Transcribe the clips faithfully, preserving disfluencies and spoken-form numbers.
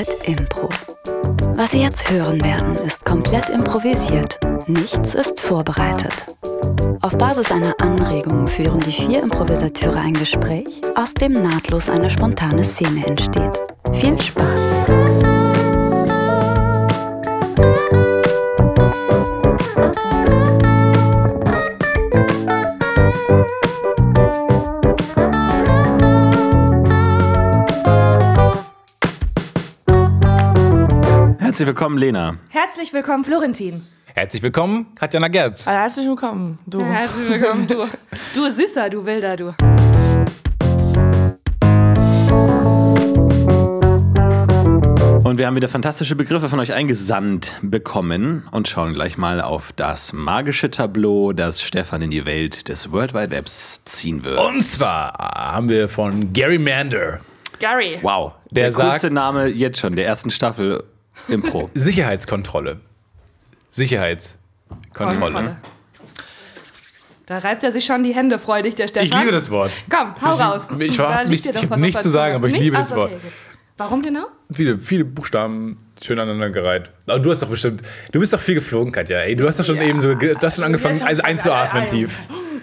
Worldwide Impro. Was Sie jetzt hören werden, ist komplett improvisiert. Nichts ist vorbereitet. Auf Basis einer Anregung führen die vier Improvisateure ein Gespräch, aus dem nahtlos eine spontane Szene entsteht. Viel Spaß! Herzlich willkommen, Lena. Herzlich willkommen, Florentin. Herzlich willkommen, Katjana Gerz. Herzlich willkommen, du. Ja, herzlich willkommen, du. Du Süßer, du Wilder, du. Und wir haben wieder fantastische Begriffe von euch eingesandt bekommen und schauen gleich mal auf das magische Tableau, das Stefan in die Welt des World Wide Webs ziehen wird. Und zwar haben wir von Gary Mander. Gary. Wow, der, der coolste sagt, Name jetzt schon, der ersten Staffel Impro. Sicherheitskontrolle. Sicherheitskontrolle. Kontrolle. Da reibt er sich schon die Hände freudig, der Stefan. Ich liebe das Wort. Komm, hau raus. Ich, ich habe nichts, nichts zu sagen, aber ich liebe das Wort. Okay. Warum genau? Viele, viele Buchstaben schön aneinander gereiht. Aber du hast doch bestimmt, du bist doch viel geflogen, Katja. Ey, du hast doch schon ja. eben so, du hast schon angefangen ja, ein, einzuatmen tief.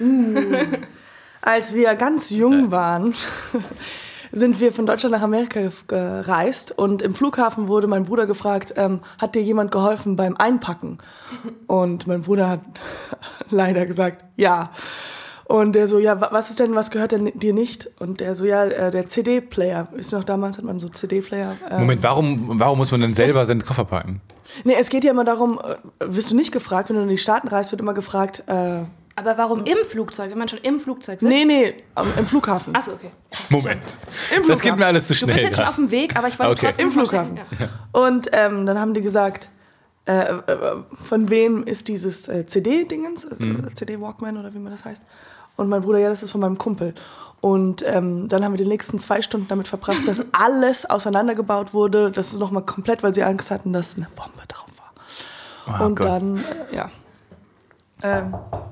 Als wir ganz jung waren, sind wir von Deutschland nach Amerika gereist und im Flughafen wurde mein Bruder gefragt, ähm, hat dir jemand geholfen beim Einpacken? Und mein Bruder hat leider gesagt, ja. Und der so, ja, was ist denn, was gehört denn dir nicht? Und der so, ja, der C D-Player. Ist noch damals, hat man so C D-Player. Ähm, Moment, warum, warum muss man denn selber seinen Koffer packen? Nee, es geht ja immer darum, wirst du nicht gefragt, wenn du in die Staaten reist, wird immer gefragt, äh, aber warum im Flugzeug, wenn man schon im Flugzeug sitzt? Nee, nee, im Flughafen. Achso, okay. Moment. Im Flughafen. Das geht mir alles zu schnell. Du bist jetzt schon auf dem Weg, aber ich wollte okay. trotzdem... Im Flughafen. Ja. Und ähm, dann haben die gesagt, äh, äh, von wem ist dieses äh, C D-Dingens, also mhm. C D-Walkman oder wie man das heißt. Und mein Bruder, ja, das ist von meinem Kumpel. Und ähm, dann haben wir die nächsten zwei Stunden damit verbracht, dass alles auseinandergebaut wurde. Das ist nochmal komplett, weil sie Angst hatten, dass eine Bombe drauf war. Oh, und Gott. dann, äh, ja... Ähm,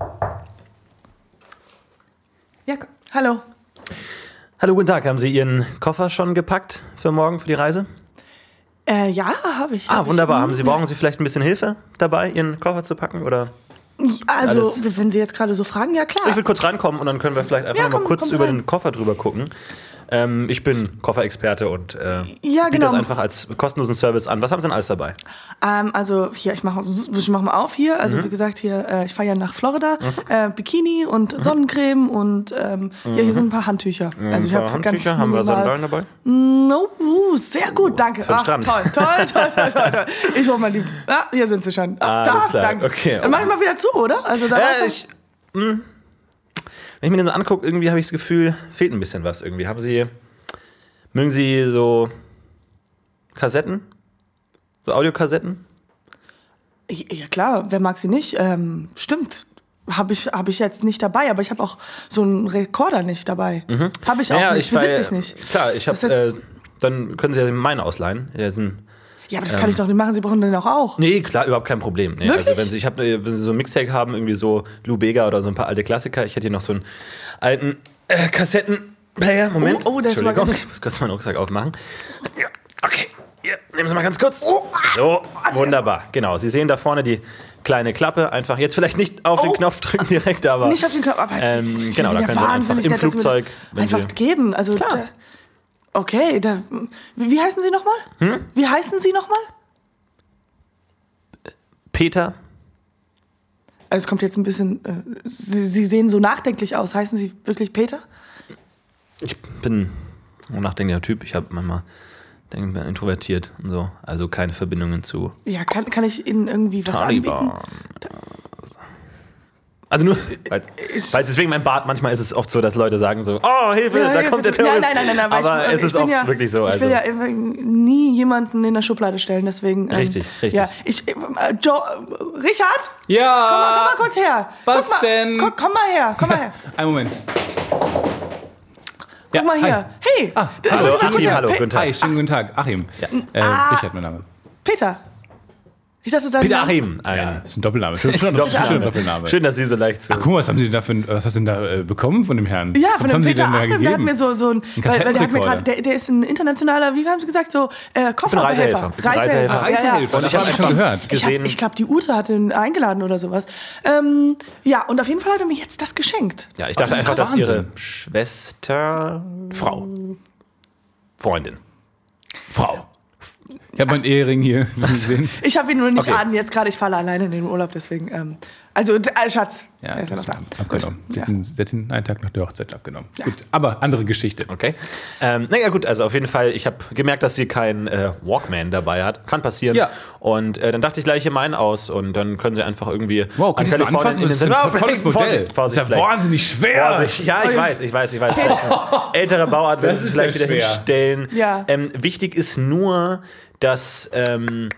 Ja, hallo. Hallo, guten Tag. Haben Sie Ihren Koffer schon gepackt für morgen, für die Reise? Äh, ja, habe ich. Ah, hab wunderbar. Ich. Haben Sie, brauchen Sie vielleicht ein bisschen Hilfe dabei, Ihren Koffer zu packen, oder? Also, alles? Wenn Sie jetzt gerade so fragen, ja klar. Ich will kurz reinkommen und dann können wir vielleicht einfach ja, komm, mal kurz über rein. den Koffer drüber gucken. Ähm, ich bin Kofferexperte und äh, ja, genau. biete das einfach als kostenlosen Service an. Was haben Sie denn alles dabei? Ähm, also hier, ich mache ich mach mal auf hier. Also mhm. wie gesagt, hier, äh, ich fahre ja nach Florida. Mhm. Äh, Bikini und mhm. Sonnencreme und ähm, mhm. ja, hier sind ein paar Handtücher. Mhm. Also ich ein paar hab Handtücher, ganz haben wir Sandalen dabei? No, uh, sehr gut, danke. Für den Ach, Strand. Toll, toll, toll, toll, toll, toll. Ich hol mal die. Ah, hier sind sie schon. Ah, Alles da, klar. danke. Okay. Dann mach ich mal wieder zu, oder? Also da äh, ich, mh. Wenn ich mir den so angucke, irgendwie habe ich das Gefühl, fehlt ein bisschen was irgendwie. Haben Sie Mögen Sie so Kassetten? So Audiokassetten? Ja klar, wer mag sie nicht? Ähm, stimmt, habe ich, hab ich jetzt nicht dabei, aber ich habe auch so einen Rekorder nicht dabei. Mhm. Habe ich auch ja, nicht, ich besitze ich nicht. Klar, ich habe, äh, dann können Sie ja meinen ausleihen. Der ist ein, ja, aber das kann ähm, ich doch nicht machen, Sie brauchen den auch auch. Nee, klar, überhaupt kein Problem. Nee, Wirklich? Also wenn Sie, ich hab, wenn Sie so ein Mixtape haben, irgendwie so Lou Bega oder so ein paar alte Klassiker, ich hätte hier noch so einen alten äh, Kassetten... Player, Moment. Oh, oh, das war Entschuldigung, ich muss kurz meinen Rucksack aufmachen. Ja, okay, hier, nehmen Sie mal ganz kurz. Oh, so, wunderbar. Genau, Sie sehen da vorne die kleine Klappe. Einfach jetzt vielleicht nicht auf den oh. Knopf drücken direkt, aber... Nicht auf den Knopf, aber... Ähm, genau, da können Sie einfach im Flugzeug... Einfach Sie geben, also... Klar. Da, okay, da, wie heißen Sie nochmal? Hm? Wie heißen Sie nochmal? Peter. Also es kommt jetzt ein bisschen... Äh, Sie, Sie sehen so nachdenklich aus. Heißen Sie wirklich Peter? Ich bin ein nachdenklicher Typ. Ich habe manchmal denke, bin introvertiert und so. Also keine Verbindungen zu. Ja, kann, kann ich Ihnen irgendwie was Taliban. anbieten? Also nur, weil, weil deswegen mein Bart, manchmal ist es oft so, dass Leute sagen so, oh, Hilfe, ja, da Hilfe, kommt der Terrorist. Nein, nein, nein, nein, nein, aber ich, es ist oft ja, wirklich so. Also. Ich will ja nie jemanden in der Schublade stellen, deswegen... Ähm, richtig, richtig. Ja, ich, äh, Joe, Richard? Ja? Komm mal, komm mal kurz her. Was mal, denn? Komm, komm mal her, komm mal her. Einen Moment. Guck ja, mal hier. Hi. Hey. Ah, hallo, hallo, Achim, hallo, Pe- guten Tag. Hi, schönen guten Tag. Achim. Ja. Äh, ah, Richard, mein Name. Peter. Ich dachte, dein Peter Name- Achim. Ein Ja, das ist ein Doppelname. Schön, Ist ein schöner Doppelname. schöner Doppelname. Schön, dass Sie so leicht zu. Ach, guck mal, was haben Sie denn da für ein, was hast du denn da äh, bekommen von dem Herrn? Ja, was von dem haben Sie Peter denn da Achim, der hat gegeben? mir so, so ein, weil, weil der hat mir Kassettenrekorder. gerade, der, der ist ein internationaler, wie haben Sie gesagt, so äh, Kofferhelfer. Reisehelfer. Ich bin Reisehelfer. Ja, ja. Reisehelfer. Und ich Das habe hab ich schon gehört. Ich, gesehen. hab, ich glaube, die Ute hat ihn eingeladen oder sowas. Ähm, ja, und auf jeden Fall hat er mir jetzt das geschenkt. Ja, ich dachte das ist einfach, dass Wahnsinn. Ihre Schwester. Frau. Freundin. Frau. Ich habe meinen Ehering hier gesehen. Ich habe ihn nur nicht Okay. an, jetzt gerade, ich falle alleine in den Urlaub, deswegen. Ähm, also, äh, Schatz, Ja, er ist ja noch das da. abgenommen. Sie Ja. hat ihn- sie hat ihn einen Tag nach der Hochzeit abgenommen. Gut, aber andere Geschichte. Okay. Ähm, naja, gut, also auf jeden Fall, ich habe gemerkt, dass sie keinen äh, Walkman dabei hat. Kann passieren. Ja. Und äh, dann dachte ich gleich hier meinen aus und dann können sie einfach irgendwie. Wow, kann ich das mal anfassen? in Das den ist ein Sinn- tolles Oh, Modell. Vorsicht, Vorsicht, Das ist ja vielleicht. wahnsinnig schwer. Vorsicht. Ja, ich weiß, ich weiß, ich weiß. Vielleicht eine ältere Bauart will Das es ist vielleicht ja wieder schwer. hinstellen. Ja. Ähm, wichtig ist nur, dass. Ähm,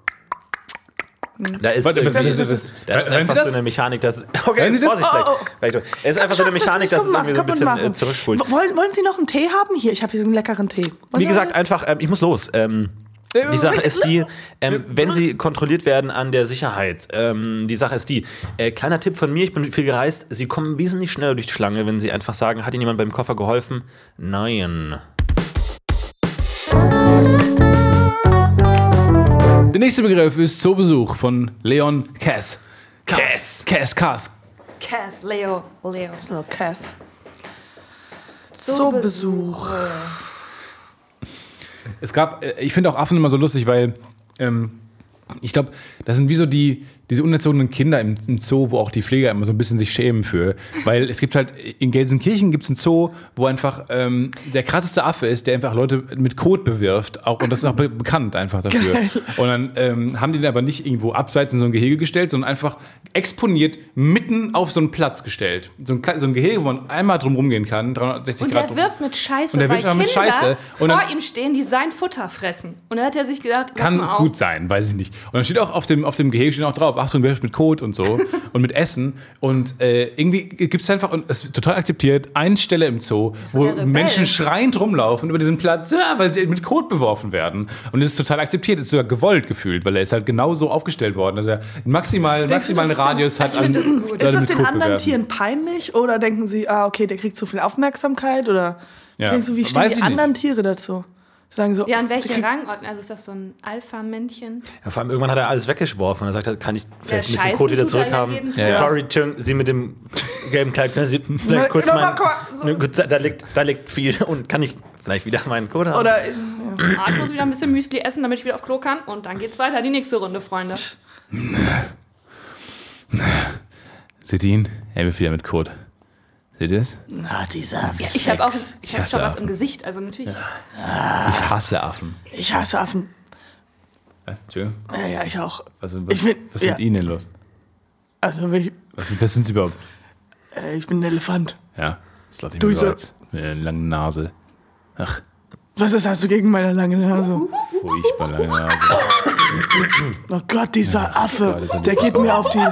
Da ist, Warte, was irgendwie- ist das? da ist Hören Sie einfach das? so eine Mechanik, dass. Okay, Hören Sie das? Vorsicht, vielleicht. Oh, oh. vielleicht. Es ist einfach so eine Schatz, das Mechanik, muss dass es irgendwie so ein kaputt bisschen machen. äh, zurückspult. Wollen, wollen Sie noch einen Tee haben? Hier, ich habe hier so einen leckeren Tee. Wollen Wie Sie gesagt, noch- einfach, ähm, ich muss los. Ähm, die Sache ist die, ähm, wenn sie kontrolliert werden an der Sicherheit, ähm, die Sache ist die, äh, kleiner Tipp von mir, ich bin viel gereist, sie kommen wesentlich schneller durch die Schlange, wenn sie einfach sagen, hat Ihnen jemand beim Koffer geholfen? Nein. Der nächste Begriff ist Zoobesuch von Leon Cass. Cass. Cass, Cass. Cass, Leo, Leo. So, Cass. Zoobesuch. Es gab, äh, ich finde auch Affen immer so lustig, weil ähm, ich glaube, das sind wie so die, diese unerzogenen Kinder im, im Zoo, wo auch die Pfleger immer so ein bisschen sich schämen für. Weil es gibt halt, in Gelsenkirchen gibt es einen Zoo, wo einfach ähm, der krasseste Affe ist, der einfach Leute mit Kot bewirft. Auch, und das ist auch be bekannt einfach dafür. Geil. Und dann ähm, haben die den aber nicht irgendwo abseits in so ein Gehege gestellt, sondern einfach exponiert mitten auf so einen Platz gestellt. So ein, Kle- so ein Gehege, wo man einmal drum rumgehen kann, dreihundertsechzig Und Grad. der wirft mit Scheiße, Und der weil wirft auch Kinder mit Scheiße. Und vor dann- ihm stehen, die sein Futter fressen. Und dann hat er sich gedacht, pass Kann mal auf. gut sein, weiß ich nicht. Und dann steht auch auf dem, auf dem Gehege steht auch drauf, Achtung, wirft mit Kot und so und mit Essen. Und äh, irgendwie gibt es einfach, und es ist total akzeptiert, eine Stelle im Zoo, wo der Rebell. Menschen schreiend rumlaufen über diesen Platz, ja, weil sie mit Kot beworfen werden. Und es ist total akzeptiert, es ist sogar gewollt gefühlt, weil er ist halt genau so aufgestellt worden, dass er einen maximalen, Denkst du, maximalen das ist Radius denn- hat Ich find das gut. Leute Ist das mit den Kot anderen bewerfen. Tieren peinlich? Oder denken Sie, ah, okay, der kriegt zu viel Aufmerksamkeit? Oder Ja. denkst du, wie stehen Weiß die ich nicht. anderen Tiere dazu? Sagen so, Ja, in welche der kriegt- Rangordnung? Also ist das so ein Alpha-Männchen? Ja, vor allem irgendwann hat er alles weggeschworfen und er sagt, er, kann ich vielleicht ein bisschen scheißen Kot wieder tut er ja zurückhaben? jeden Ja, ja. Sorry, Entschuldigung, Sie mit dem gelben Kleid, können Sie Na, vielleicht kurz guck mal, meinen. guck mal, so. Ne, gut, da, da, liegt, da liegt viel und kann ich vielleicht wieder meinen Kot haben? Oder, Ah, ich muss wieder ein bisschen Müsli essen, damit ich wieder auf Klo kann. Und dann geht's weiter, die nächste Runde, Freunde. Seht ihr ihn? Er wirft wieder mit Kot. Seht ihr es? na, dieser Ja, ich habe auch ich hab hasse schon was Affen. im Gesicht, also natürlich. Ich hasse Affen. Ich hasse Affen. Äh, Entschuldigung. Ja, ja, ich auch. Was, was, Ich bin- was ist ja. mit Ihnen denn los? Also, ich, Was, was sind Sie überhaupt? äh, ich bin ein Elefant. Ja, das lasse ich Du, mir ich- so als mit einer langen Nase. Ach, Was ist, hast du gegen meine lange Nase? furchtbar lange Nase. Oh Gott, dieser Affe, Gott, ist er der nicht- geht mir auf die...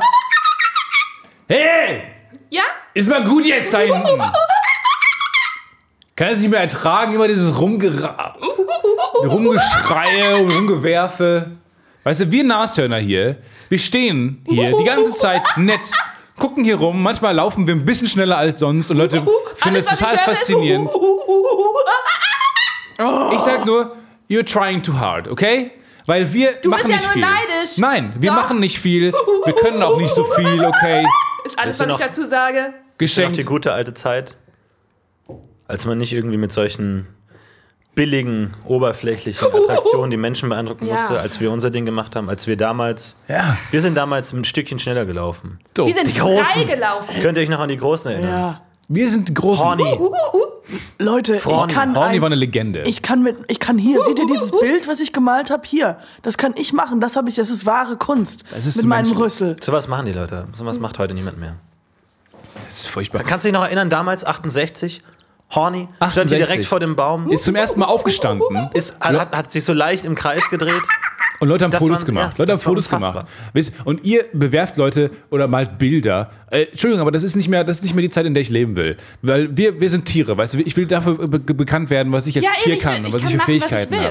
Hey! Ja? Ist mal gut jetzt da hinten! Kann es nicht mehr ertragen, immer dieses Rumgera Rumgeschreie und Rumgewerfe. Weißt du, wir Nashörner hier, wir stehen hier die ganze Zeit nett, gucken hier rum, manchmal laufen wir ein bisschen schneller als sonst und Leute finden Alles, es was ich total höre, ist faszinierend. Ich sag nur, you're trying too hard, okay? Weil wir Du machen bist ja nicht nur viel. neidisch. Nein, wir Doch. machen nicht viel. Wir können auch nicht so viel, okay? Ist alles, Weißt du was ich noch- dazu sage. Noch Geschenkt. die gute alte Zeit, als man nicht irgendwie mit solchen billigen, oberflächlichen Attraktionen die Menschen beeindrucken Ja. musste, als wir unser Ding gemacht haben, als wir damals, Ja. wir sind damals ein Stückchen schneller gelaufen. So. Wir sind Die Großen. freigelaufen. Könnt ihr euch noch an die Großen erinnern? Ja, Wir sind die großen. Horny. Leute, Horny. ich kann... Horny ein- war eine Legende. Ich kann mit, ich kann hier, seht ihr dieses Bild, was ich gemalt habe? Hier, das kann ich machen, das habe ich, das ist wahre Kunst. Das ist mit zu meinem menschlich. Rüssel. So was machen die Leute. So was macht heute niemand mehr. Das ist furchtbar. Kannst du dich noch erinnern, damals achtundsechzig? Horny? Stand achtundsechzig. hier direkt vor dem Baum. Ist zum ersten Mal aufgestanden Ist, hat, hat sich so leicht im Kreis gedreht. und Leute haben Das Fotos waren- gemacht. ja, Leute haben das war Fotos unfassbar. gemacht. Wisst- Und ihr bewerft Leute oder malt Bilder. Äh, Entschuldigung, aber das ist nicht mehr, das ist nicht mehr die Zeit, in der ich leben will. Weil wir, wir sind Tiere, weißt du? Ich will dafür be bekannt werden, was ich als Ja, Tier eben, ich kann will- und ich was ich kann für machen, was ich Fähigkeiten will. habe.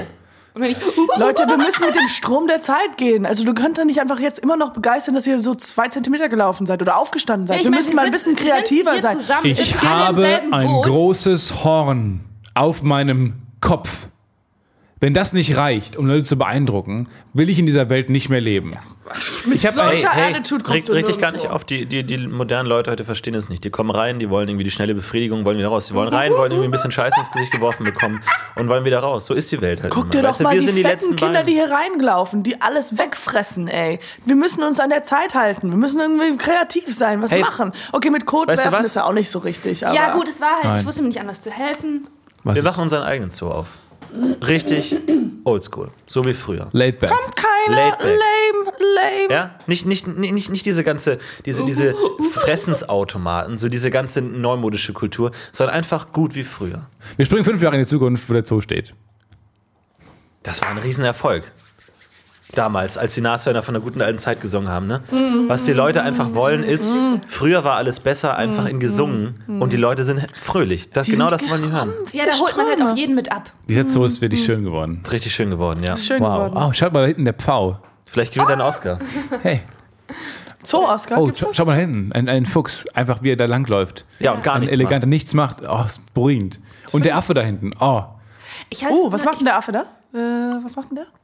Und wenn ich, Leute, wir müssen mit dem Strom der Zeit gehen. Also du könnt doch nicht einfach jetzt immer noch begeistern, dass ihr so zwei Zentimeter gelaufen seid oder aufgestanden seid. ich wir meine, müssen mal ein sind- bisschen kreativer sind hier sein. zusammen. Ich Wir sind alle im habe selben ein Boot. großes Horn auf meinem Kopf. Wenn das nicht reicht, um Leute zu beeindrucken, will ich in dieser Welt nicht mehr leben. Ich habe solcher Hey, Attitude kommst regt du richtig gar nirgendwo. nicht auf. Die, die, die modernen Leute heute verstehen es nicht. Die kommen rein, die wollen irgendwie die schnelle Befriedigung, wollen wieder raus. Die wollen rein, wollen irgendwie ein bisschen Scheiße ins Gesicht geworfen bekommen und wollen wieder raus. So ist die Welt halt Guck immer. dir doch Weißt du, mal wir die sind die fetten letzten Kinder, Beine. die hier reingelaufen, die alles wegfressen, ey. Wir müssen uns an der Zeit halten. Wir müssen irgendwie kreativ sein, was Hey, machen. Okay, mit Code weißt du werfen was? ist ja auch nicht so richtig. Aber Ja, gut, es war halt, Nein. ich wusste mir nicht anders zu helfen. Was Wir ist machen unseren eigenen Zoo auf. Richtig oldschool. So wie früher. laid back. Keiner, Laid back. lame, lame. Ja, nicht, nicht, nicht, nicht diese ganze, diese, diese Fressensautomaten, so diese ganze neumodische Kultur, sondern einfach gut wie früher. Wir springen fünf Jahre in die Zukunft, wo der Zoo steht. Das war ein Riesenerfolg. Damals, als die Nashörner von der guten alten Zeit gesungen haben. Ne? Was die Leute einfach wollen, ist, früher war alles besser, einfach in gesungen und die Leute sind fröhlich. Das, genau das wollen die hören. Ja, da holt man halt auch jeden mit ab. Dieser Zoo ist wirklich schön geworden. Ist richtig schön geworden, ja. Schön Wow. geworden. Oh, schaut mal da hinten, der Pfau. Vielleicht gewinnt er einen Oscar. Hey. Zoo-Oscar, Oh, gibt's schau, das? schau mal da hinten. Ein, ein Fuchs. Einfach wie er da langläuft. Ja, und gar Ein nichts eleganter macht. nichts macht. Oh, ist beruhigend. Und der Affe da hinten. Oh. Ich hasse- Oh, was macht denn der Affe da? Äh, was macht denn der?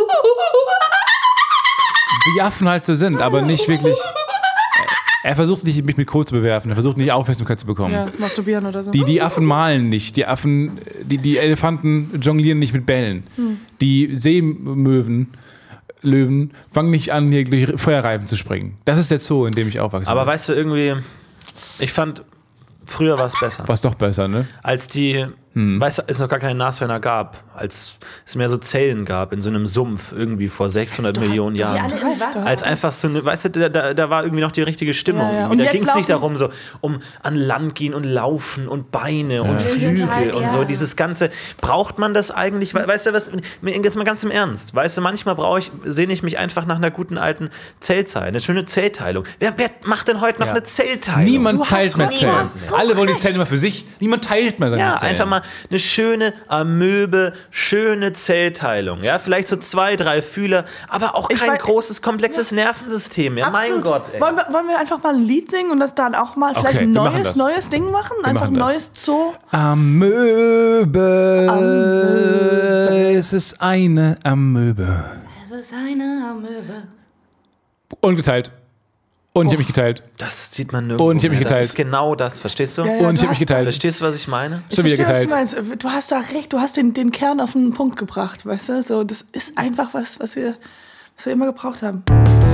Wie Affen halt so sind, aber nicht wirklich. Er versucht nicht, mich mit Kohl zu bewerfen. Er versucht nicht, Aufmerksamkeit zu bekommen. Ja, masturbieren oder so. Die, die Affen malen nicht. Die Affen, die, die Elefanten jonglieren nicht mit Bällen. Die Seemöwen, Löwen, fangen nicht an, hier durch Feuerreifen zu springen. Das ist der Zoo, in dem ich aufwachse. Aber weißt du, irgendwie, ich fand, früher war es besser. war es doch besser, ne? Als die, weißt du, es noch gar keine Nashörner gab, als es mehr so Zellen gab in so einem Sumpf irgendwie vor sechshundert Millionen Wir Jahren. alle in was? Als einfach so eine, weißt du, da, da, da war irgendwie noch die richtige Stimmung. Ja, ja. Irgendwie. Und Da jetzt ging es nicht laufen- darum, so um an Land gehen und laufen und Beine und Flügel Ja. und so. Dieses Ganze, braucht man das eigentlich? We- Weißt du was, jetzt mal ganz im Ernst. Weißt du, manchmal brauche ich, sehne ich mich einfach nach einer guten alten Zellzeit, eine schöne Zellteilung. Wer, wer macht denn heute noch Ja. eine Zellteilung? Niemand Du hast teilt mehr recht, Zellen. du hast so Alle wollen die Zellen immer für sich. Niemand teilt mehr seine Ja, Zellen. einfach mal eine schöne Amöbe, schöne Zellteilung. Ja, vielleicht so zwei, drei Fühler, aber auch Ich kein weiß- großes, komplexes Nervensystem. Ja, mein Absolut. Gott, ey. Wollen wir, wollen wir einfach mal ein Lied singen und das dann auch mal vielleicht Okay, ein wir machen neues, das. neues Ding machen? einfach machen ein das. neues Zoo. Amöbe. Amöbe. Es ist eine Amöbe. Es ist eine Amöbe. Und geteilt. Und ich habe mich geteilt. Das sieht man nirgendwo Und ich hab mich mehr. geteilt. Das ist genau das, verstehst du? Ja, ja. Und ich du habe mich hast- geteilt. Verstehst du, was ich meine? Ich Schon wieder verstehe, was geteilt. du meinst. Du hast da recht, du hast den, den Kern auf den Punkt gebracht, weißt du? So, das ist einfach was, was wir, was wir immer gebraucht haben.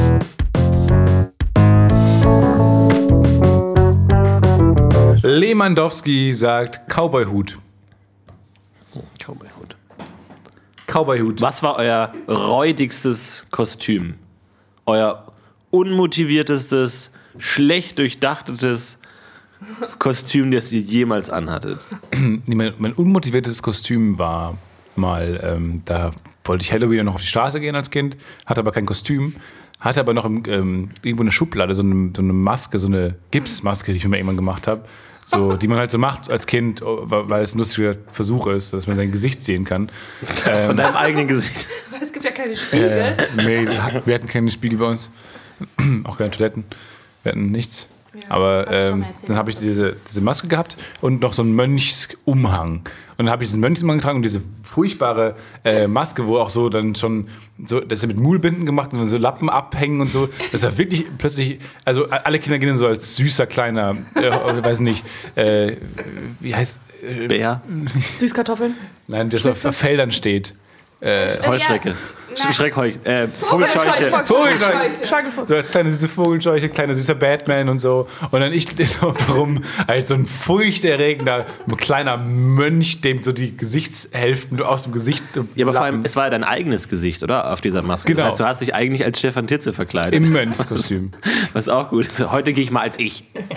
Lewandowski sagt Cowboyhut. Cowboyhut. Cowboyhut. Was war euer räudigstes Kostüm? Euer unmotiviertestes, schlecht durchdachtetes Kostüm, das ihr jemals anhattet? Nee, mein, mein unmotiviertes Kostüm war mal, ähm, da wollte ich Halloween noch auf die Straße gehen als Kind, hatte aber kein Kostüm, hatte aber noch im, ähm, irgendwo eine Schublade, so eine, so eine Maske, so eine Gipsmaske, die ich mir irgendwann gemacht habe. So, die man halt so macht als Kind, weil es ein lustiger Versuch ist, dass man sein Gesicht sehen kann. Von deinem eigenen Gesicht. Weil es gibt ja keine Spiegel. Nee, wir hatten keine Spiegel bei uns. Auch keine Toiletten. Wir hatten nichts. Aber hast du schon ähm, mal erzählt, dann habe ich hast du. diese, diese Maske gehabt und noch so einen Mönchsumhang. Und dann habe ich diesen Mönchsumhang getragen und diese furchtbare äh, Maske, wo auch so dann schon, so, das ist ja mit Mullbinden gemacht und so Lappen abhängen und so. Das war wirklich plötzlich, also alle Kinder gehen dann so als süßer, kleiner, äh, weiß nicht, äh, wie heißt, äh, Bär. Süßkartoffeln. nein, der so auf Feldern steht. Heuschrecke. Ja. Schreckheu. Äh, Vogelscheuche. Vogelscheuche. Schaukelfuchs. So als kleine süße Vogelscheuche, kleiner süßer Batman und so. Und dann ich darum als so ein furchterregender, ein kleiner Mönch, dem so die Gesichtshälften aus dem Gesicht. Ja, aber vor allem, lappen. es war ja dein eigenes Gesicht, oder? Auf dieser Maske. Genau. Das heißt, du hast dich eigentlich als Stefan Titze verkleidet. Im Mönchskostüm. Was auch gut ist. Heute gehe ich mal als ich.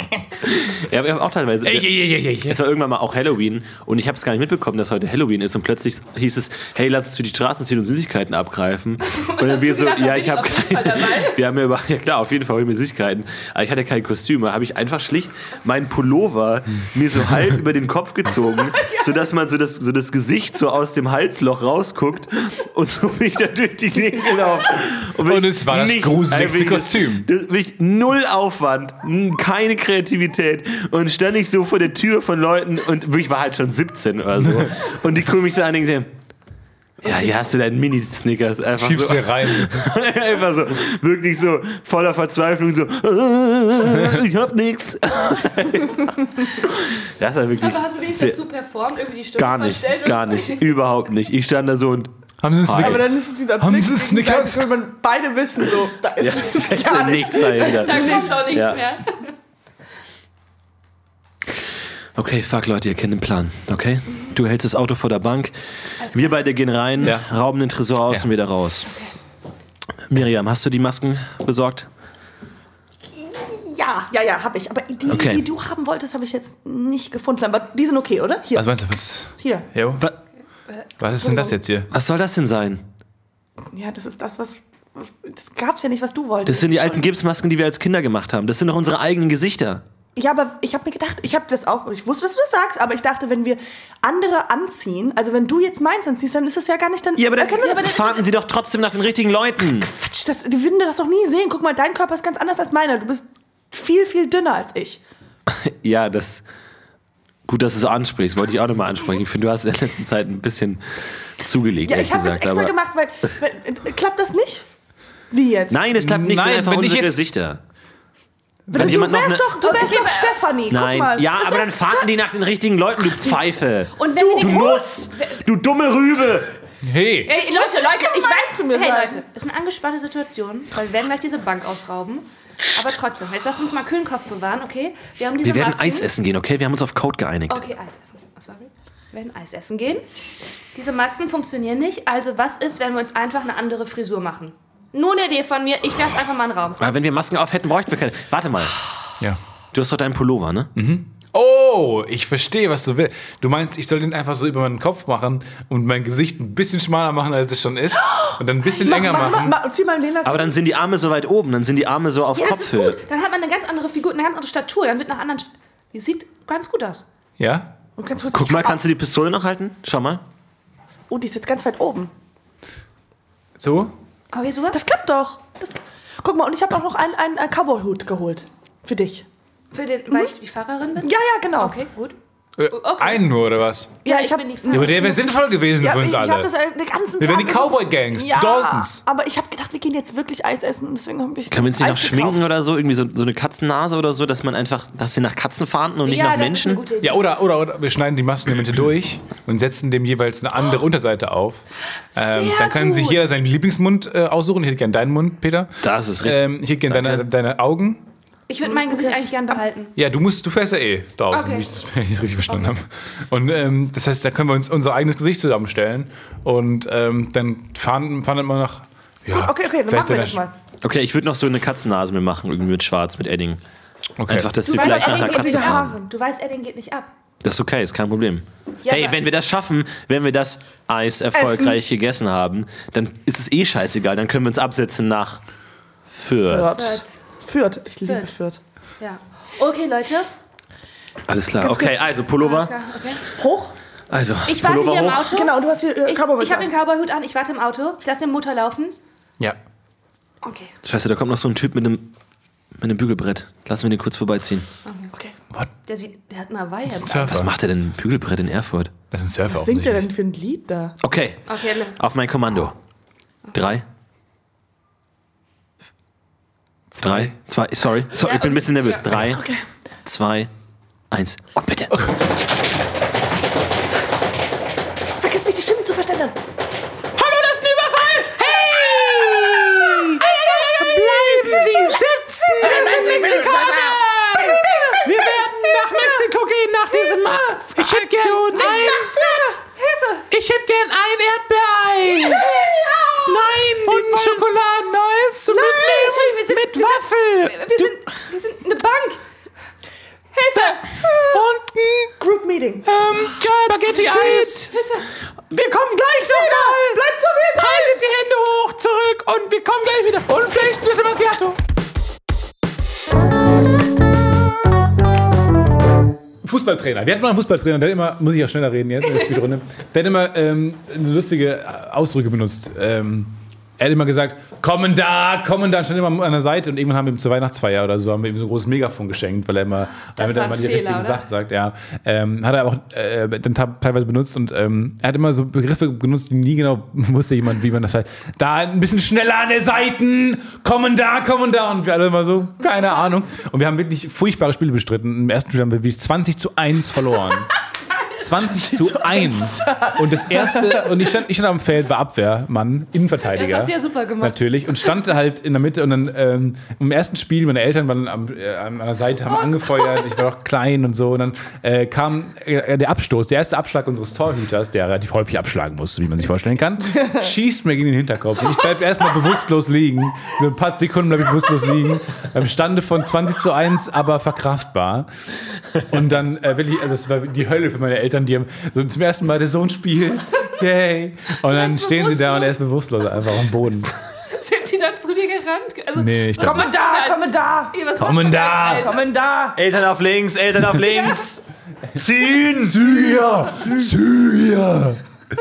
Ja, wir haben auch teilweise. Ey, ey, ey, ey. Es war irgendwann mal auch Halloween und ich habe es gar nicht mitbekommen, dass heute Halloween ist und plötzlich hieß es, hey, lass uns für die Straßen ziehen und Süßigkeiten abgreifen. Und dann wir so, ja, ich habe keine. Wir haben ja, über, ja klar, auf jeden Fall mir Süßigkeiten, aber ich hatte kein Kostüm. Da habe ich einfach schlicht meinen Pullover mir so halb über den Kopf gezogen, sodass man so das, so das Gesicht so aus dem Halsloch rausguckt und so bin ich da durch die Gegend gelaufen. Und, Und es war das nicht, gruseligste wirklich, Kostüm. Das, wirklich null Aufwand, keine Kreativität und stand ich so vor der Tür von Leuten und ich war halt schon siebzehn oder so und die gucken mich so an und denken, ja, hier hast du deinen Mini-Snickers. Einfach Schiebst so. dir rein. Einfach so, wirklich so voller Verzweiflung, so, ich hab nix. Das war wirklich. Aber hast du wenigstens sehr, dazu performt, irgendwie die Stimme gar nicht, verstellt? gar nicht, überhaupt nicht. Ich stand da so und Haben Sie einen Aber Snickers? dann ist es dieser Haben Blick, Sie Snickers? wenn man beide wissen, so, da ist, ja, ist da ist gar ja nichts. nichts dahinter. Da kommt auch nichts Ja. mehr. Okay, fuck Leute, ihr kennt den Plan, okay? Du hältst das Auto vor der Bank, wir beide gehen rein, Ja. rauben den Tresor aus Ja. und wieder raus. Miriam, hast du die Masken besorgt? Ja, ja, ja, habe ich. Aber die, Okay. die du haben wolltest, habe ich jetzt nicht gefunden. Aber die sind okay, oder? Hier, Was meinst du? Was, hier. jo? Wa- Was ist denn das jetzt hier? Was soll das denn sein? Ja, das ist das, was... Das gab's ja nicht, was du wolltest. Das sind die alten Gipsmasken, die wir als Kinder gemacht haben. Das sind doch unsere eigenen Gesichter. Ja, aber ich habe mir gedacht, ich habe das auch, ich wusste, dass du das sagst, aber ich dachte, wenn wir andere anziehen, also wenn du jetzt meins anziehst, dann ist das ja gar nicht dann... Ja, aber dann erkennen wir das- fahren sie doch trotzdem nach den richtigen Leuten. Quatsch, das, die würden das doch nie sehen. Guck mal, dein Körper ist ganz anders als meiner. Du bist viel, viel dünner als ich. Ja, das... Gut, dass du es ansprichst. Wollte ich auch nochmal ansprechen. Ich finde, du hast in der letzten Zeit ein bisschen zugelegt, Ja, ehrlich ich habe das gesagt. extra aber gemacht, weil, weil... Klappt das nicht? Wie jetzt? Nein, das klappt nicht. Das Nein, sind einfach wenn ich unsere jetzt- Gesichter. du, wenn du jemand noch wärst eine- doch, du wärst Okay, doch aber- Stefanie. Guck Nein, mal. ja, Das aber ist- dann fahren die nach den richtigen Leuten, du Pfeife. Und wenn wir Du die Nuss. Du dumme Rübe. Hey! Ey, Leute, Leute, ich meinst weiß, du mir hey sagen? Leute, es ist eine angespannte Situation, weil wir werden gleich diese Bank ausrauben. Aber trotzdem, jetzt lasst uns mal kühlen Kopf bewahren, okay? Wir haben diese Wir werden Masken. Eis essen gehen, okay? Wir haben uns auf Code geeinigt. Okay, Eis essen. Oh, sorry. Wir werden Eis essen gehen. Diese Masken funktionieren nicht. Also was ist, wenn wir uns einfach eine andere Frisur machen? Nur eine Idee von mir. Ich werfe einfach mal einen Raum. Aber wenn wir Masken auf hätten, bräuchten wir keine... Warte mal. Ja. Du hast doch deinen Pullover, ne? Oh, ich verstehe, was du willst. Du meinst, ich soll den einfach so über meinen Kopf machen und mein Gesicht ein bisschen schmaler machen, als es schon ist. Und dann ein bisschen länger mach, machen. Mach, mach, zieh mal den das. Aber dann sind die Arme so weit oben, dann sind die Arme so auf Ja, das ist Kopfhöhe. gut. Dann hat man eine ganz andere Figur, eine ganz andere Statur. Dann wird nach anderen... Die sieht ganz gut aus. Ja? Und ganz kurz, Guck ich mal, hab kannst du die Pistole noch halten? Schau mal. auch- Oh, die ist jetzt ganz weit oben. So? Okay, super. Das klappt doch. Das, guck mal, und ich habe auch noch einen, einen, einen Cowboy-Hut geholt. Für dich. Für den, weil ich die Fahrerin bin? Ja, ja, genau. Okay, gut. Äh, Okay. Einen nur, oder was? Ja, ich ich hab- bin die Ja, Fahrerin. aber der wäre sinnvoll gewesen Ja, für uns ich, ich alle. habe das äh, den ganzen Wir wären die Tag gewusst. Cowboy-Gangs, die ja, Daltons. aber ich habe gedacht, wir gehen jetzt wirklich Eis essen. Und deswegen habe ich Können wir uns nicht noch Eis schminken gekauft. oder so? Irgendwie so, so eine Katzennase oder so, dass man einfach, dass sie nach Katzen fahren und nicht ja, nach das ist Menschen? eine gute Idee. Ja, oder, oder, oder wir schneiden die Masken in der Mitte durch und setzen dem jeweils eine andere Unterseite auf. Ähm, Sehr dann kann sich gut. jeder seinen Lieblingsmund äh, aussuchen. Ich hätte gerne deinen Mund, Peter. Das ist richtig. Ähm, ich hätte gerne deine, deine Augen. Ich würde mein Gesicht eigentlich gern behalten. Ja, du musst, du fährst ja eh draußen, Okay. wie ich das wenn ich das richtig verstanden habe. Und ähm, das heißt, da können wir uns unser eigenes Gesicht zusammenstellen und ähm, dann fahren, fahren wir nach. Ja, Okay, okay, dann vielleicht machen wir dann- das mal. Okay, ich würde noch so eine Katzennase mir machen, irgendwie mit Schwarz, mit Edding. Okay. Einfach, dass Du sie weißt, vielleicht nach Edding einer geht Katze nicht fahren. ab. Du weißt, Edding geht nicht ab. Das ist okay, ist kein Problem. Ja, Hey, aber- wenn wir das schaffen, wenn wir das Eis erfolgreich gegessen haben, dann ist es eh scheißegal. Dann können wir uns absetzen nach Fürth. Fürth. Fürth. Ich liebe Fürth. Fürth. Ja. Okay, Leute. Alles klar. Okay, also Pullover. Alles klar, okay. Hoch. Also, Ich warte Pullover hier im hoch. Auto. Genau, und du hast hier äh, Ich, Cowboy ich habe den Cowboy-Hut an, ich warte im Auto. Ich lasse den Motor laufen. Ja. Okay. Scheiße, da kommt noch so ein Typ mit einem, mit einem Bügelbrett. Lassen wir den kurz vorbeiziehen. Okay. What? Der, sieht, der hat eine Weihe. Das ist ein Surfer. Was macht der denn mit einem Bügelbrett in Erfurt? Das ist ein Surfer. Was singt der offensichtlich. denn für ein Lied da? Okay, Okay, ne. auf mein Kommando. Drei. Drei, zwei, sorry, sorry, Ja, ich bin ein bisschen okay. nervös. Ja. Drei, zwei, eins. Und bitte. Vergiss nicht, die Stimmen zu verständigen. Hallo, das ist ein Überfall! Hey! Bleiben Sie sitzen! Wir sind Mexikaner! Wir werden nach Mexiko gehen nach diesem Ich hätte gern ein... Hilfe! Ich hätte gern ein Erdbeereis! Nein! Und ein Schokoladeneis zum Entschuldigung, wir sind, Mit wir Waffel! Sind, wir, sind, wir sind eine Bank! Feeding. Ähm, Spaghetti Eis. Wir kommen gleich nochmal. Bleibt so wie es haltet die Hände hoch, zurück und wir kommen gleich wieder. Und vielleicht Latte Macchiato. Fußballtrainer. Wir hatten mal einen Fußballtrainer, der hat immer, muss ich auch schneller reden jetzt in der Spielrunde, der hat immer ähm, eine lustige Ausdrücke benutzt. Ähm, er hat immer gesagt, kommen da, kommen da, stand immer an der Seite und irgendwann haben wir ihm zur Weihnachtsfeier oder so, haben wir ihm so ein großes Megafon geschenkt, weil er immer, damit er immer die richtigen Sachen sagt. Ja. Ähm, hat er auch äh, dann teilweise benutzt und ähm, er hat immer so Begriffe benutzt, die nie genau wusste jemand, wie man das heißt. Da ein bisschen schneller an der Seite, kommen da, kommen da und wir alle immer so, keine Ahnung. Und wir haben wirklich furchtbare Spiele bestritten. Im ersten Spiel haben wir wirklich zwanzig zu eins verloren. zwanzig zu eins. Und das erste, und ich stand, ich stand am Feld, war Abwehrmann, Innenverteidiger. Das hast du ja super gemacht. Natürlich. Und stand halt in der Mitte und dann ähm, im ersten Spiel, meine Eltern waren am, äh, an der Seite, haben angefeuert, ich war noch klein und so. Und dann äh, kam äh, der Abstoß, der erste Abschlag unseres Torhüters, der relativ häufig abschlagen musste, wie man sich vorstellen kann, schießt mir gegen den Hinterkopf. Und ich bleib erstmal bewusstlos liegen. So ein paar Sekunden bleib ich bewusstlos liegen. Im Stande von zwanzig zu eins, aber verkraftbar. Und dann äh, wirklich, also es war die Hölle für meine Eltern, die haben so zum ersten Mal der Sohn spielt. Yay. Und dann stehen sie da und er ist bewusstlos einfach am Boden. Sind die dann zu dir gerannt? Also, Nee, ich glaube Kommen da, kommen da. Ey, was Kommen macht da. man da, Kommen da. Eltern auf links, Eltern auf links. Ziehen. Syria! Syria!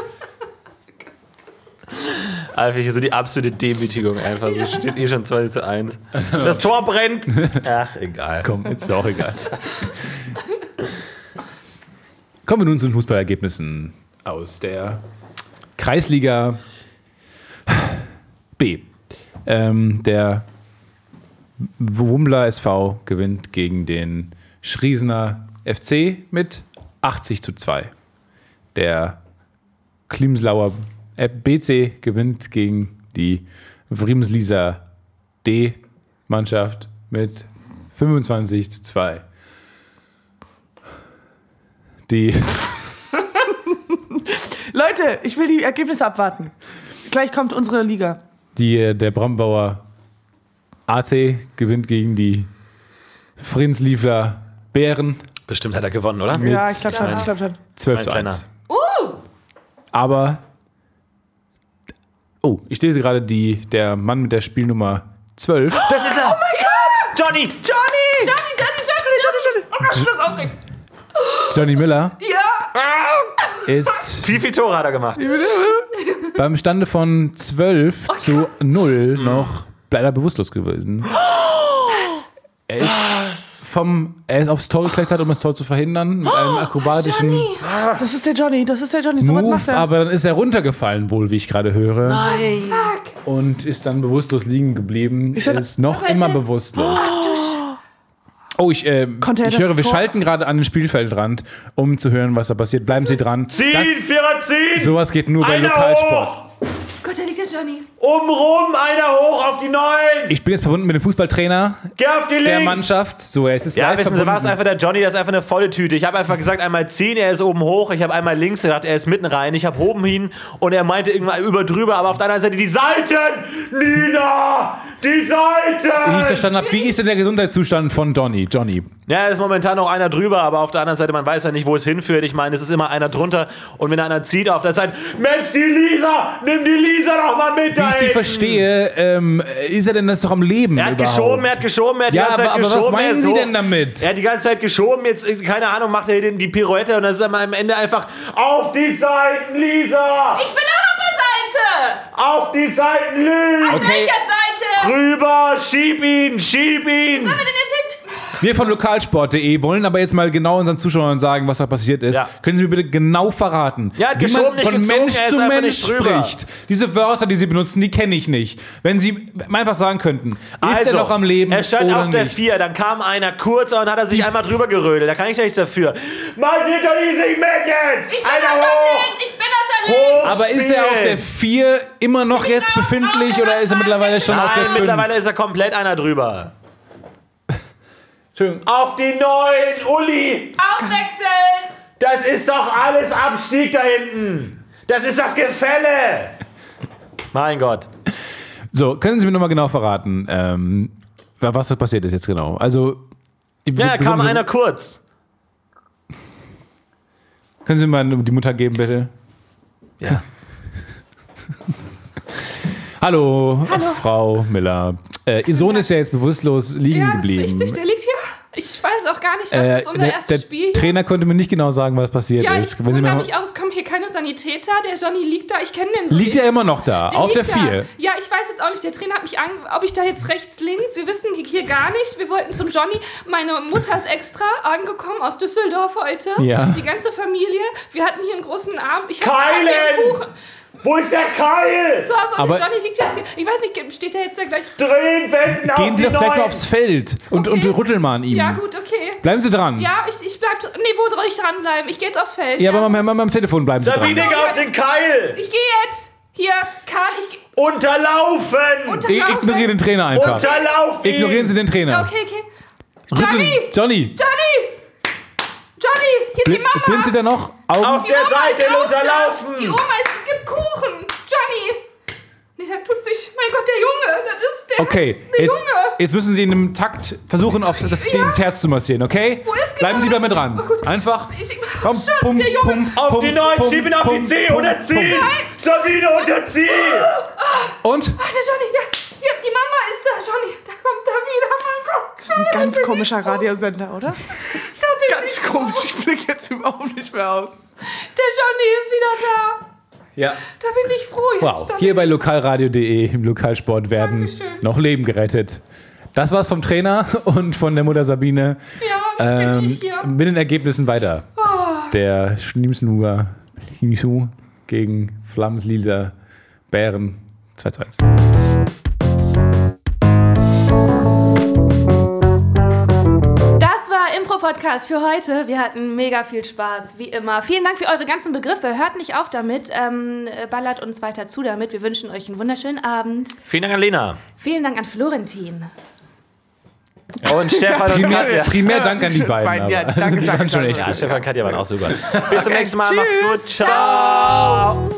Alter, hier so die absolute Demütigung einfach. So steht eh schon zwanzig zu eins. Das Tor brennt. Ach, egal. Komm, jetzt ist auch egal. Kommen wir nun zu den Fußballergebnissen aus der Kreisliga B. Ähm, der Wumbler S V gewinnt gegen den Schriesener F C mit achtzig zu zwei. Der Klimslauer B C gewinnt gegen die Wrimslieser D-Mannschaft mit fünfundzwanzig zu zwei. Die Leute, ich will die Ergebnisse abwarten. Gleich kommt unsere Liga. Die, der Brambauer A C gewinnt gegen die Frinsliefler Bären Bestimmt hat er gewonnen, oder? Ja, ich glaube schon, ich glaube schon. zwölf zu Ein eins. Uh! Aber, oh, ich lese gerade, die, der Mann mit der Spielnummer zwölf. Das ist er. Oh mein Gott. Johnny. Johnny! Johnny, Johnny, Johnny, Johnny, Johnny. Oh Gott, ist das aufregend. Johnny Miller Ja! ist Wie viele Tore hat er gemacht? beim Stande von zwölf zu null noch leider bewusstlos gewesen. Er ist vom, er ist aufs Tor geklettert, um das Tor zu verhindern, mit einem akrobatischen Das ist der Johnny, das ist der Johnny. So was macht Move, er. aber dann ist er runtergefallen, wohl, wie ich gerade höre. Nein. Und ist dann bewusstlos liegen geblieben. Ist Ist, er- ist noch Aber ist immer er- bewusstlos. Oh, ich, äh, Konnte er ich das höre, wir Tor- schalten gerade an den Spielfeldrand, um zu hören, was da passiert. Bleiben Sie dran. Ziehen, Das, Vierer ziehen. sowas geht nur bei Einer Lokalsport. hoch. Gott, da liegt der Johnny. Umrum, einer hoch auf die Neun. Ich bin jetzt verbunden mit dem Fußballtrainer Geh auf die links. der Mannschaft. So, er ist jetzt Ja, live wissen Sie verbunden. was? Einfach der Johnny, der ist einfach eine volle Tüte. Ich habe einfach gesagt, einmal ziehen, er ist oben hoch. Ich habe einmal links gesagt, er ist mitten rein. Ich habe oben hin und er meinte irgendwann über drüber, aber auf der anderen Seite die Seiten. Nina, die Wie ich Seiten. verstanden habe, wie ist denn der Gesundheitszustand von Johnny? Johnny. Ja, ist momentan noch einer drüber, aber auf der anderen Seite, man weiß ja nicht, wo es hinführt. Ich meine, es ist immer einer drunter und wenn einer zieht auf der Seite, Mensch, die Lisa, nimm die Lisa doch mal mit Wie da ich sie hinten. verstehe, ähm, ist er denn das doch am Leben? Er hat überhaupt? geschoben, er hat geschoben, er hat Ja, die ganze aber, Zeit aber geschoben. was er meinen ist Sie hoch. denn damit? Er hat die ganze Zeit geschoben, jetzt, keine Ahnung, macht er den, die Pirouette und dann ist er mal am Ende einfach auf die Seiten, Lisa! Ich bin auf der Seite. Auf die Seiten, Lisa! Auf welcher Seite? Rüber, schieb ihn, schieb ihn! Wo wir denn jetzt hin? Wir von lokalsport punkt de wollen aber jetzt mal genau unseren Zuschauern sagen, was da passiert ist. Ja. Können Sie mir bitte genau verraten, Ja, hat wie geschoben, man nicht von gezogen, Mensch er ist zu einfach Mensch nicht drüber. spricht? Diese Wörter, die Sie benutzen, die kenne ich nicht. Wenn Sie mir einfach sagen könnten, ist er noch am Leben Er stand oder auf der nicht? vier, dann kam einer kurz und hat er sich einmal drüber gerödelt. Da kann ich nichts dafür. Mein hinter die sich mit jetzt! Ich bin Einer da schon hoch! links. Ich bin da schon links. Hoch Aber ist er auf der vier immer noch Ziemlich jetzt drauf, befindlich drauf, oder ist er drauf, mittlerweile schon auf der Nein, fünf? mittlerweile ist er komplett einer drüber. Entschuldigung. Auf die neun, Uli! Auswechseln. Das ist doch alles Abstieg da hinten! Das ist das Gefälle! Mein Gott. So, können Sie mir nochmal genau verraten, ähm, was da passiert ist jetzt genau? Also, Ja, da kam einer kurz. Können Sie mir mal die Mutter geben, bitte? Ja. Hallo, Hallo. Frau Miller. Äh, Ihr Sohn ist ja jetzt bewusstlos liegen Ja, das geblieben. ist richtig, der liegt hier. Ich weiß auch gar nicht, was Äh, ist unser der, erstes der Spiel hier. Trainer konnte mir nicht genau sagen, was passiert Ja, ist. ich Wenn Sie wundere mir- mich auch, es kommen hier keine Sanitäter. Der Johnny liegt da, ich kenne den so Liegt nicht. er immer noch da, Der auf der liegt da. vier? Ja, ich weiß jetzt auch nicht. Der Trainer hat mich an, ob ich da jetzt rechts, links, wir wissen hier gar nicht. Wir wollten zum Johnny. Meine Mutter ist extra angekommen aus Düsseldorf heute. Ja. Die ganze Familie. Wir hatten hier einen großen Abend. Ich hab Keilen! Kaffee und Kuchen Wo ist der Keil? zu Hause und Aber- der Johnny liegt jetzt hier. Ich weiß nicht, steht der jetzt da gleich? Drehen, wenden auf Gehen Sie die doch vielleicht mal Neun. aufs Feld und, Okay. und rütteln mal an ihm. Ja, gut, okay. Bleiben Sie dran. Ja, ich, ich bleib. Nee, wo soll ich dranbleiben? Ich gehe jetzt aufs Feld. Ja, aber beim, beim, beim Telefon bleiben Sie Sabine, dran. geh auf den Keil. Ich gehe jetzt. Hier, Karl, ich gehe. Unterlaufen. Unterlaufen. Ignorieren den Trainer einfach. Unterlaufen. Ignorieren Sie den Trainer. Okay, okay. Rütteln- Johnny! Johnny! Johnny! Johnny! Hier ist Bl die Mama! blinzelt er noch? Augen? Auf der Oma Seite ist auch da. unterlaufen. Die Oma ist, es gibt Kuchen! Johnny! Nee, da tut sich, mein Gott, der Junge! Das ist der, Okay, das ist der jetzt, Junge! jetzt müssen Sie in einem Takt versuchen, auf das, Ja. das Herz zu massieren, okay? Wo ist Bleiben Sie bei gerade- mir dran. Oh, gut. Einfach. Ich, Komm, schon, pum, der Junge! pum, Auf pum, die Neun, pum, schieben auf die pum, zehn, pum, unterziehen. Nein. Sabine, unterziehen. Und? Ah, der Johnny, ja, hier, die Mama ist da, Johnny! Da kommt er wieder, mein Gott! Das ist ein ganz komischer Radiosender, oder? bin Ganz ich komisch, ich fliege jetzt überhaupt nicht mehr aus. Der Johnny ist wieder da! Ja. Da bin ich froh jetzt. Wow. Da Hier bin bei lokalradio punkt de im Lokalsport werden Dankeschön. noch Leben gerettet. Das war's vom Trainer und von der Mutter Sabine. ich, ja, jetzt bin Ähm, ich hier. mit den Ergebnissen weiter. Oh. Der Schniemsenhuber Hinisu gegen Flammenslieser Bären zwei zu eins. Das war Impro-Podcast für heute. Wir hatten mega viel Spaß, wie immer. Vielen Dank für eure ganzen Begriffe. Hört nicht auf damit. Ähm, ballert uns weiter zu damit. Wir wünschen euch einen wunderschönen Abend. Vielen Dank an Lena. Vielen Dank an Florentin. Und Stefan und Primär, Katja. primär Dank an die beiden. Beiden, ja, aber. danke, die waren danke, schon danke. echt Ja, gut. Stefan und Katja waren auch super. Bis zum nächsten Mal. Macht's tschüss. gut. Ciao.